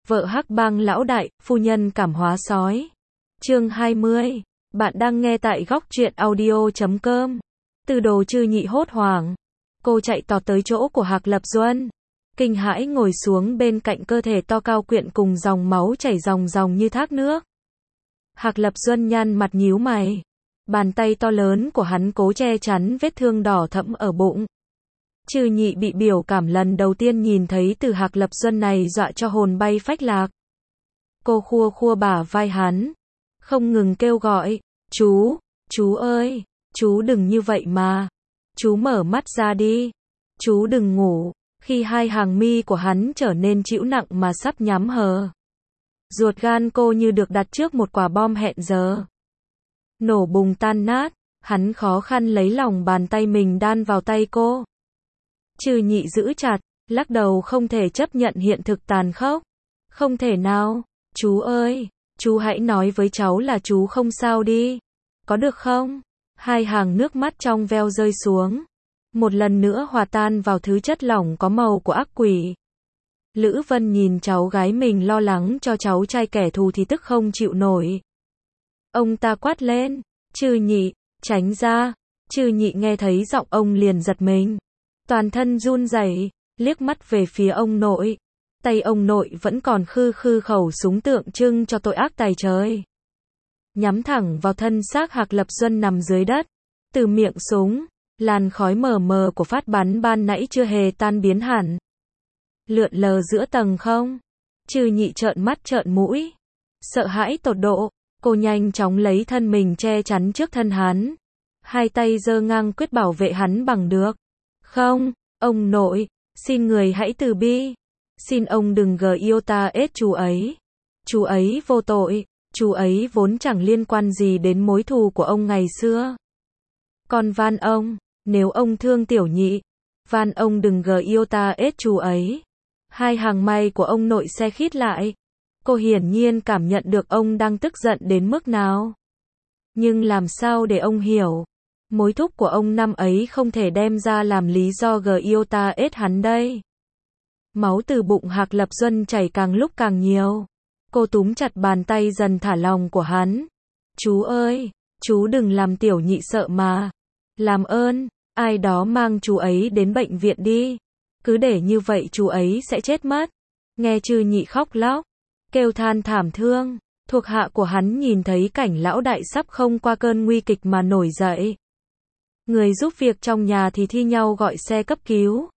Vợ hắc bang lão đại, phu nhân cảm hóa sói. Chương 20. Bạn đang nghe tại góc truyện audio.com. Từ Đồ Trư Nhị hốt hoảng. Cô chạy tọt tới chỗ của Hạc Lập Duân. Kinh hãi ngồi xuống bên cạnh cơ thể to cao quyện cùng dòng máu chảy ròng ròng như thác nước. Hạc Lập Duân nhăn mặt nhíu mày. Bàn tay to lớn của hắn cố che chắn vết thương đỏ thẫm ở bụng. Trư Nhị bị biểu cảm lần đầu tiên nhìn thấy từ Hạc Lập Duân này dọa cho hồn bay phách lạc. Cô khua khua bả vai hắn, không ngừng kêu gọi, chú ơi, chú đừng như vậy mà, chú mở mắt ra đi, chú đừng ngủ, khi hai hàng mi của hắn trở nên trĩu nặng mà sắp nhắm hờ. Ruột gan cô như được đặt trước một quả bom hẹn giờ. Nổ bùng tan nát, hắn khó khăn lấy lòng bàn tay mình đan vào tay cô. Trư Nhị giữ chặt, lắc đầu không thể chấp nhận hiện thực tàn khốc. Không thể nào, chú ơi, chú hãy nói với cháu là chú không sao đi. Có được không? Hai hàng nước mắt trong veo rơi xuống. Một lần nữa hòa tan vào thứ chất lỏng có màu của ác quỷ. Lữ Vân nhìn cháu gái mình lo lắng cho cháu trai kẻ thù thì tức không chịu nổi. Ông ta quát lên, Trư Nhị, tránh ra. Trư Nhị nghe thấy giọng ông liền giật mình. Toàn thân run rẩy, liếc mắt về phía ông nội. Tay ông nội vẫn còn khư khư khẩu súng tượng trưng cho tội ác tày trời. Nhắm thẳng vào thân xác Hạc Lập Duân nằm dưới đất. Từ miệng súng, làn khói mờ mờ của phát bắn ban nãy chưa hề tan biến hẳn. Lượn lờ giữa tầng không. Trư Nhị trợn mắt trợn mũi. Sợ hãi tột độ, cô nhanh chóng lấy thân mình che chắn trước thân hắn. Hai tay giơ ngang quyết bảo vệ hắn bằng được. Không, ông nội, xin người hãy từ bi. Xin ông đừng yêu ta ết chú ấy. Chú ấy vô tội, chú ấy vốn chẳng liên quan gì đến mối thù của ông ngày xưa. Con van ông, nếu ông thương Tiểu Nhị, van ông đừng yêu ta ết chú ấy. Hai hàng mày của ông nội se khít lại. Cô hiển nhiên cảm nhận được ông đang tức giận đến mức nào. Nhưng làm sao để ông hiểu? Mối thúc của ông năm ấy không thể đem ra làm lý do yêu ta ết hắn đây. Máu từ bụng Hạc Lập Duân chảy càng lúc càng nhiều. Cô túm chặt bàn tay dần thả lòng của hắn. Chú ơi, chú đừng làm Tiểu Nhị sợ mà. Làm ơn, ai đó mang chú ấy đến bệnh viện đi. Cứ để như vậy chú ấy sẽ chết mất. Nghe Trư Nhị khóc lóc, kêu than thảm thương. Thuộc hạ của hắn nhìn thấy cảnh lão đại sắp không qua cơn nguy kịch mà nổi dậy. Người giúp việc trong nhà thì thi nhau gọi xe cấp cứu.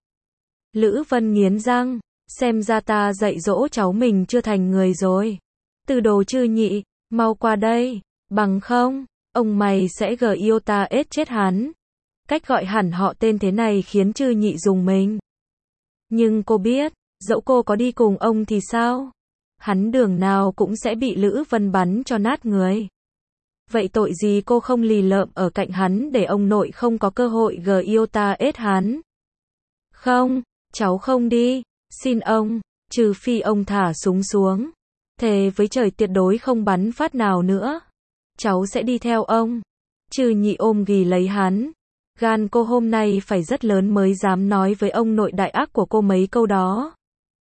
Lữ Vân nghiến răng, xem ra ta dạy dỗ cháu mình chưa thành người rồi. Từ Đồ Trư Nhị, mau qua đây, bằng không, ông mày sẽ yêu ta ết chết hắn. Cách gọi hẳn họ tên thế này khiến Trư Nhị rùng mình. Nhưng cô biết, dẫu cô có đi cùng ông thì sao? Hắn đường nào cũng sẽ bị Lữ Vân bắn cho nát người. Vậy tội gì cô không lì lợm ở cạnh hắn để ông nội không có cơ hội yêu ta ết hắn? Không, cháu không đi, xin ông, trừ phi ông thả súng xuống. Thề với trời tuyệt đối không bắn phát nào nữa. Cháu sẽ đi theo ông. Trư Nhị ôm ghì lấy hắn. Gan cô hôm nay phải rất lớn mới dám nói với ông nội đại ác của cô mấy câu đó.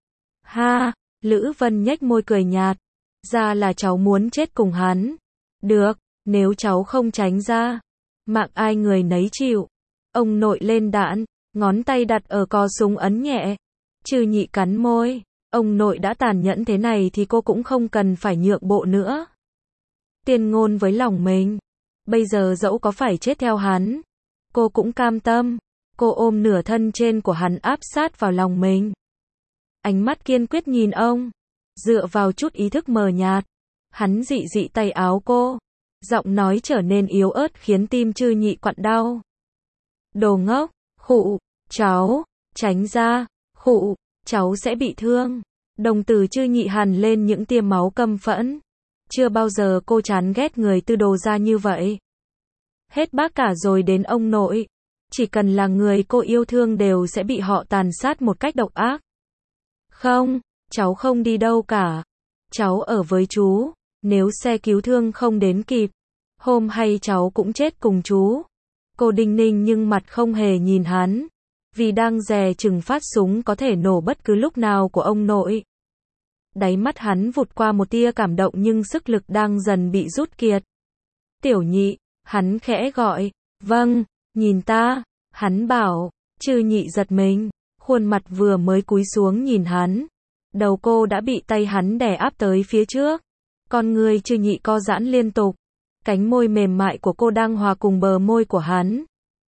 Ha, Lữ Vân nhếch môi cười nhạt. Ra là cháu muốn chết cùng hắn. Được, nếu cháu không tránh ra, mạng ai người nấy chịu. Ông nội lên đạn, ngón tay đặt ở cò súng ấn nhẹ. Trư Nhị cắn môi, ông nội đã tàn nhẫn thế này thì cô cũng không cần phải nhượng bộ nữa. Tiên ngôn với lòng mình, bây giờ dẫu có phải chết theo hắn, cô cũng cam tâm. Cô ôm nửa thân trên của hắn áp sát vào lòng mình. Ánh mắt kiên quyết nhìn ông, dựa vào chút ý thức mờ nhạt. Hắn dị dị tay áo cô, giọng nói trở nên yếu ớt khiến tim Trư Nhị quặn đau. Đồ ngốc, khụ, cháu, tránh ra, khụ, cháu sẽ bị thương. Đồng tử Trư Nhị hằn lên những tia máu căm phẫn. Chưa bao giờ cô chán ghét người Tư Đồ ra như vậy. Hết bác cả rồi đến ông nội. Chỉ cần là người cô yêu thương đều sẽ bị họ tàn sát một cách độc ác. Không, cháu không đi đâu cả. Cháu ở với chú. Nếu xe cứu thương không đến kịp, hôm hay cháu cũng chết cùng chú. Cô đinh ninh nhưng mặt không hề nhìn hắn. Vì đang dè chừng phát súng có thể nổ bất cứ lúc nào của ông nội. Đáy mắt hắn vụt qua một tia cảm động nhưng sức lực đang dần bị rút kiệt. Tiểu Nhị, hắn khẽ gọi, vâng, nhìn ta, hắn bảo, Trư Nhị giật mình, khuôn mặt vừa mới cúi xuống nhìn hắn. Đầu cô đã bị tay hắn đè áp tới phía trước. Con người Trư Nhị co giãn liên tục. Cánh môi mềm mại của cô đang hòa cùng bờ môi của hắn.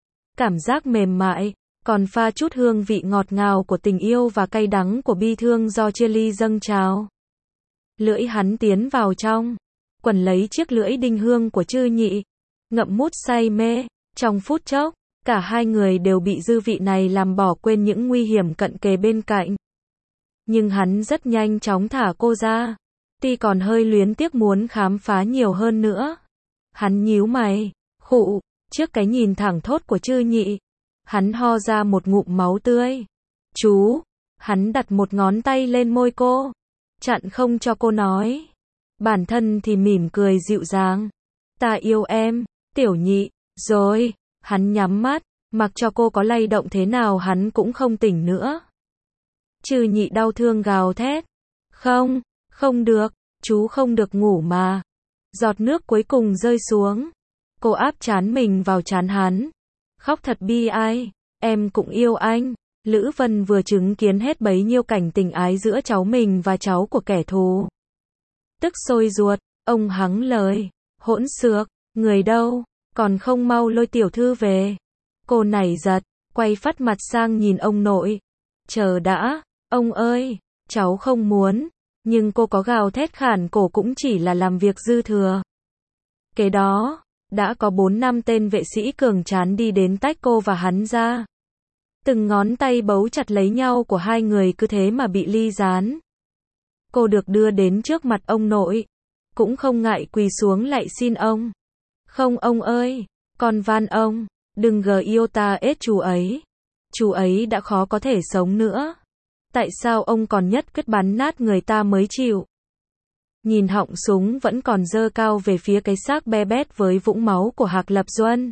Cảm giác mềm mại, còn pha chút hương vị ngọt ngào của tình yêu và cay đắng của bi thương do chia ly dâng trào. Lưỡi hắn tiến vào trong, quần lấy chiếc lưỡi đinh hương của Trư Nhị, ngậm mút say mê. Trong phút chốc, cả hai người đều bị dư vị này làm bỏ quên những nguy hiểm cận kề bên cạnh. Nhưng hắn rất nhanh chóng thả cô ra. Tuy còn hơi luyến tiếc muốn khám phá nhiều hơn nữa. Hắn nhíu mày, khụ, trước cái nhìn thẳng thốt của Trư Nhị. Hắn ho ra một ngụm máu tươi. Chú, hắn đặt một ngón tay lên môi cô, chặn không cho cô nói. Bản thân thì mỉm cười dịu dàng. Ta yêu em, Tiểu Nhị, rồi, hắn nhắm mắt, mặc cho cô có lay động thế nào hắn cũng không tỉnh nữa. Trư Nhị đau thương gào thét. Không, không được, chú không được ngủ mà. Giọt nước cuối cùng rơi xuống. Cô áp trán mình vào trán hắn. Khóc thật bi ai, em cũng yêu anh. Lữ Vân vừa chứng kiến hết bấy nhiêu cảnh tình ái giữa cháu mình và cháu của kẻ thù. Tức sôi ruột, ông hắng lời. Hỗn xược, người đâu, còn không mau lôi tiểu thư về. Cô nảy giật, quay phắt mặt sang nhìn ông nội. Chờ đã, ông ơi, cháu không muốn. Nhưng cô có gào thét khản cổ cũng chỉ là làm việc dư thừa. Kế đó, đã có 4-5 tên vệ sĩ cường tráng đi đến tách cô và hắn ra. Từng ngón tay bấu chặt lấy nhau của hai người cứ thế mà bị ly gián. Cô được đưa đến trước mặt ông nội. Cũng không ngại quỳ xuống lạy xin ông. Không ông ơi, con van ông, đừng gờ yêu ta ết chú ấy. Chú ấy đã khó có thể sống nữa. Tại sao ông còn nhất quyết bắn nát người ta mới chịu? Nhìn họng súng vẫn còn giơ cao về phía cái xác be bét với vũng máu của Hạc Lập Duân.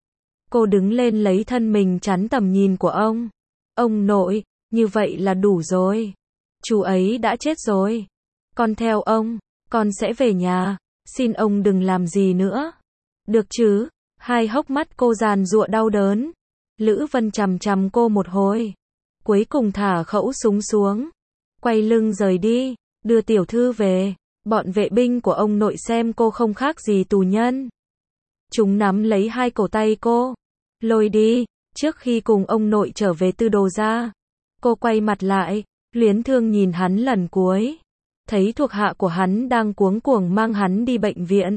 Cô đứng lên lấy thân mình chắn tầm nhìn của ông. Ông nội, như vậy là đủ rồi. Chú ấy đã chết rồi. Con theo ông, con sẽ về nhà. Xin ông đừng làm gì nữa. Được chứ? Hai hốc mắt cô giàn giụa đau đớn. Lữ Vân chằm chằm cô một hồi. Cuối cùng thả khẩu súng xuống. Quay lưng rời đi. Đưa tiểu thư về. Bọn vệ binh của ông nội xem cô không khác gì tù nhân. Chúng nắm lấy hai cổ tay cô. Lôi đi. Trước khi cùng ông nội trở về Tư Đồ gia. Cô quay mặt lại. Luyến thương nhìn hắn lần cuối. Thấy thuộc hạ của hắn đang cuống cuồng mang hắn đi bệnh viện.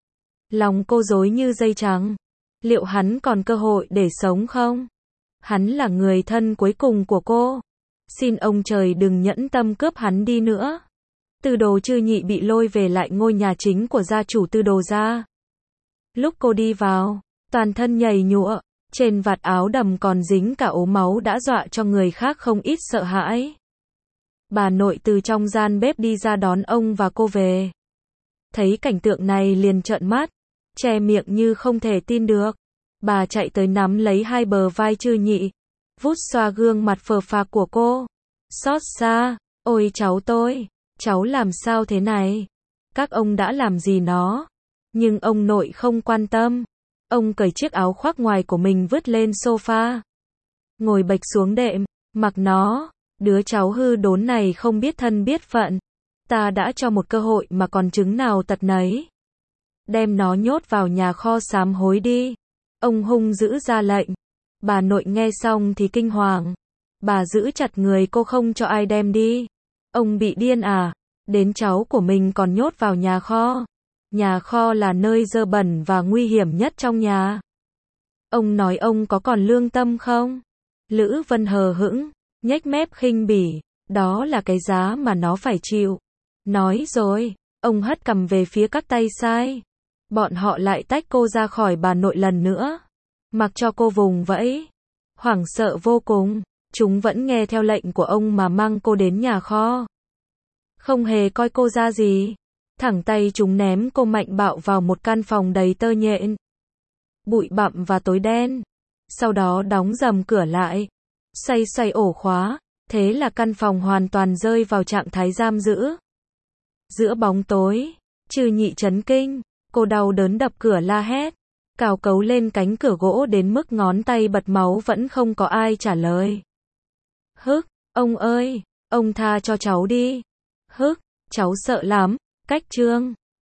Lòng cô rối như dây trắng. Liệu hắn còn cơ hội để sống không? Hắn là người thân cuối cùng của cô. Xin ông trời đừng nhẫn tâm cướp hắn đi nữa. Tư Đồ Trư Nhị bị lôi về lại ngôi nhà chính của gia chủ Tư Đồ gia. Lúc cô đi vào, toàn thân nhầy nhụa, trên vạt áo đầm còn dính cả ố máu đã dọa cho người khác không ít sợ hãi. Bà nội từ trong gian bếp đi ra đón ông và cô về. Thấy cảnh tượng này liền trợn mắt, che miệng như không thể tin được. Bà chạy tới nắm lấy hai bờ vai Trư Nhị, vuốt xoa gương mặt phờ phạc của cô. Xót xa, ôi cháu tôi, cháu làm sao thế này? Các ông đã làm gì nó? Nhưng ông nội không quan tâm. Ông cởi chiếc áo khoác ngoài của mình vứt lên sofa. Ngồi bệch xuống đệm, mặc nó. Đứa cháu hư đốn này không biết thân biết phận. Ta đã cho một cơ hội mà còn chứng nào tật nấy. Đem nó nhốt vào nhà kho sám hối đi. Ông hung dữ ra lệnh. Bà nội nghe xong thì kinh hoàng. Bà giữ chặt người cô không cho ai đem đi. Ông bị điên à? Đến cháu của mình còn nhốt vào nhà kho. Nhà kho là nơi dơ bẩn và nguy hiểm nhất trong nhà. Ông nói ông có còn lương tâm không? Lữ Vân hờ hững, nhếch mép khinh bỉ. Đó là cái giá mà nó phải chịu. Nói rồi, ông hất cằm về phía các tay sai. Bọn họ lại tách cô ra khỏi bà nội lần nữa. Mặc cho cô vùng vẫy. Hoảng sợ vô cùng. Chúng vẫn nghe theo lệnh của ông mà mang cô đến nhà kho. Không hề coi cô ra gì. Thẳng tay chúng ném cô mạnh bạo vào một căn phòng đầy tơ nhện, bụi bặm và tối đen. Sau đó đóng rầm cửa lại. Xoay xoay ổ khóa. Thế là căn phòng hoàn toàn rơi vào trạng thái giam giữ. Giữa bóng tối, Trừ Nhị chấn kinh, cô đau đớn đập cửa la hét, cào cấu lên cánh cửa gỗ đến mức ngón tay bật máu vẫn không có ai trả lời. Hức, ông ơi, ông tha cho cháu đi. Hức, cháu sợ lắm. Cách chương